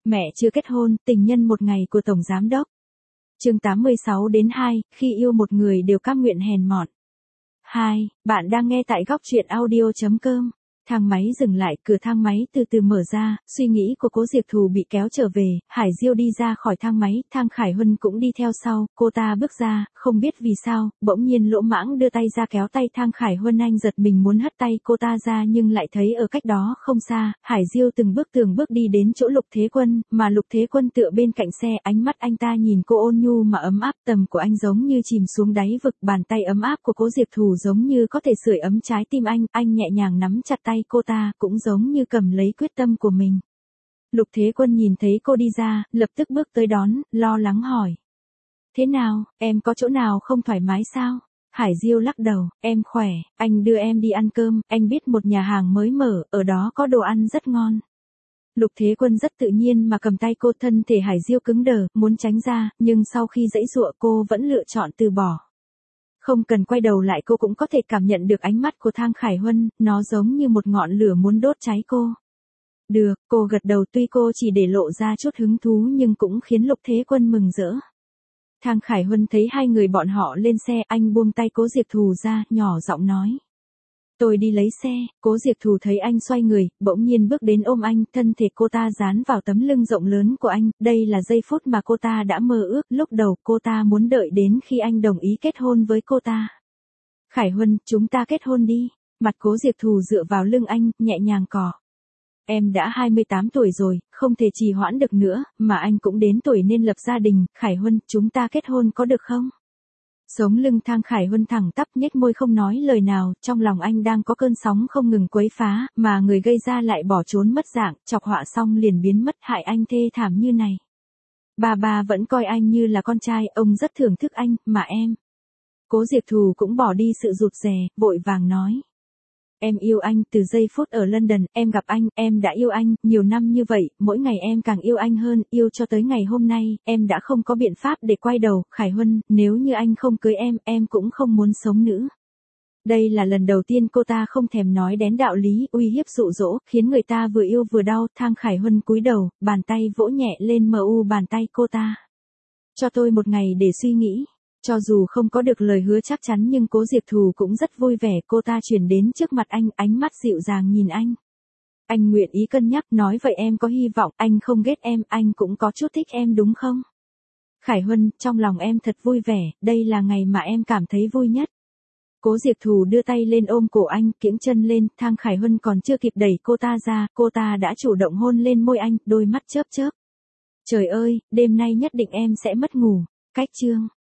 Mẹ chưa kết hôn, tình nhân một ngày của Tổng Giám đốc. Chương 86-2, khi yêu một người đều cam nguyện hèn mọn. 2. Bạn đang nghe tại góc truyện audio.com. Thang máy dừng lại, cửa thang máy từ từ mở ra, suy nghĩ của Cố Diệp Thù bị kéo trở về, Hải Diêu đi ra khỏi thang máy, Thang Khải Huân cũng đi theo sau, cô ta bước ra, không biết vì sao, bỗng nhiên Lỗ Mãng đưa tay ra kéo tay Thang Khải Huân, anh giật mình muốn hất tay cô ta ra nhưng lại thấy ở cách đó không xa, Hải Diêu từng bước đi đến chỗ Lục Thế Quân, mà Lục Thế Quân tựa bên cạnh xe, ánh mắt anh ta nhìn cô ôn nhu mà ấm áp, tầm của anh giống như chìm xuống đáy vực, bàn tay ấm áp của Cố Diệp Thù giống như có thể sưởi ấm trái tim anh nhẹ nhàng nắm chặt tay cô ta, cũng giống như cầm lấy quyết tâm của mình. Lục Thế Quân nhìn thấy cô đi ra, lập tức bước tới đón, lo lắng hỏi. Thế nào, em có chỗ nào không thoải mái sao? Hải Diêu lắc đầu, em khỏe, anh đưa em đi ăn cơm, anh biết một nhà hàng mới mở, ở đó có đồ ăn rất ngon. Lục Thế Quân rất tự nhiên mà cầm tay cô, thân thể Hải Diêu cứng đờ, muốn tránh ra, nhưng sau khi giãy giụa cô vẫn lựa chọn từ bỏ. Không cần quay đầu lại cô cũng có thể cảm nhận được ánh mắt của Thang Khải Huân, nó giống như một ngọn lửa muốn đốt cháy cô. Được, cô gật đầu, tuy cô chỉ để lộ ra chút hứng thú nhưng cũng khiến Lục Thế Quân mừng rỡ. Thang Khải Huân thấy hai người bọn họ lên xe, anh buông tay Cố Diệp Thù ra, nhỏ giọng nói. Tôi đi lấy xe. Cố Diệp Thù thấy anh xoay người, bỗng nhiên bước đến ôm anh, thân thể cô ta dán vào tấm lưng rộng lớn của anh, đây là giây phút mà cô ta đã mơ ước, lúc đầu cô ta muốn đợi đến khi anh đồng ý kết hôn với cô ta. Khải Huân, chúng ta kết hôn đi. Mặt Cố Diệp Thù dựa vào lưng anh, nhẹ nhàng cọ. Em đã 28 tuổi rồi, không thể trì hoãn được nữa, mà anh cũng đến tuổi nên lập gia đình, Khải Huân, chúng ta kết hôn có được không? Sống lưng Thang Khải Huân thẳng tắp, nhếch môi không nói lời nào, trong lòng anh đang có cơn sóng không ngừng quấy phá, mà người gây ra lại bỏ trốn mất dạng, chọc họa xong liền biến mất, hại anh thê thảm như này. Bà vẫn coi anh như là con trai, ông rất thưởng thức anh, mà em. Cố Diệp Thù cũng bỏ đi sự rụt rè, vội vàng nói. Em yêu anh, từ giây phút ở London, em gặp anh, em đã yêu anh, nhiều năm như vậy, mỗi ngày em càng yêu anh hơn, yêu cho tới ngày hôm nay, em đã không có biện pháp để quay đầu, Khải Huân, nếu như anh không cưới em cũng không muốn sống nữa. Đây là lần đầu tiên cô ta không thèm nói đến đạo lý, uy hiếp dụ dỗ, khiến người ta vừa yêu vừa đau, Thang Khải Huân cúi đầu, bàn tay vỗ nhẹ lên bàn tay cô ta. Cho tôi một ngày để suy nghĩ. Cho dù không có được lời hứa chắc chắn nhưng Cố Diệp Thù cũng rất vui vẻ, cô ta chuyển đến trước mặt anh, ánh mắt dịu dàng nhìn anh. Anh nguyện ý cân nhắc, nói vậy em có hy vọng, anh không ghét em, anh cũng có chút thích em đúng không? Khải Huân, trong lòng em thật vui vẻ, đây là ngày mà em cảm thấy vui nhất. Cố Diệp Thù đưa tay lên ôm cổ anh, kiễng chân lên, Thang Khải Huân còn chưa kịp đẩy cô ta ra, cô ta đã chủ động hôn lên môi anh, đôi mắt chớp chớp. Trời ơi, đêm nay nhất định em sẽ mất ngủ. Cách chương